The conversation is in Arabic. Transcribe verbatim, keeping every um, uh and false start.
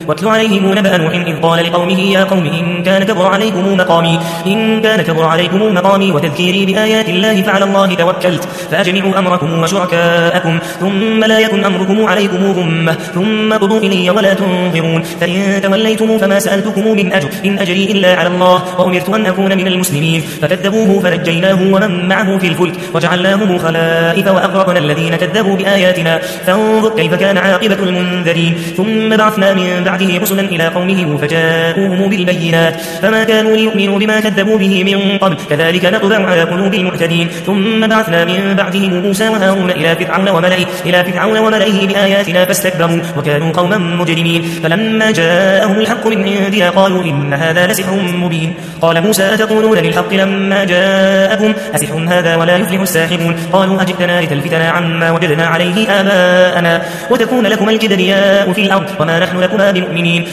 واتل عليهم نبأ نوح إذ قال لقومه يا قوم إن كان كبر عليكم مقامي إن كان كبر عليكم مقامي وتذكيري بآيات الله فعلى الله توكلت فأجمعوا أمركم وشركاءكم ثم لا يكن أمركم عليكم غمة ثم قضوا إلي ولا تنظرون فإن توليتم فما سألتكم من أجر إن أجري إلا على الله وأمرت أن أكون من المسلمين فكذبوه فنجيناه ومن معه في الفلك وجعلناهم خلائف وأغرقنا الذين كذبوا بآياتنا فانظر كيف كان عاقبة المنذرين ثم بعثنا من بعده رسلا إلى قومهم فجاءوهم بالبينات فما كانوا ليؤمنوا بما كذبوا به من قبل كذلك نطبع على قلوب المعتدين ثم بعثنا من بعدهم موسى وهارون إلى فرعون وملئه إلى فرعون وملئه بآياتنا فاستكبروا وكانوا قوما مجرمين فلما جاءهم الحق من عندنا قالوا إن هذا لسحر مبين قال موسى أتقولون للحق لما جاءكم أسحر هذا ولا يفلح الساحرون قالوا أجئتنا لتلفتنا عما وجدنا عليه آباءنا وتكون لكما الكبرياء في الأرض وما نحن لكما بمؤمنين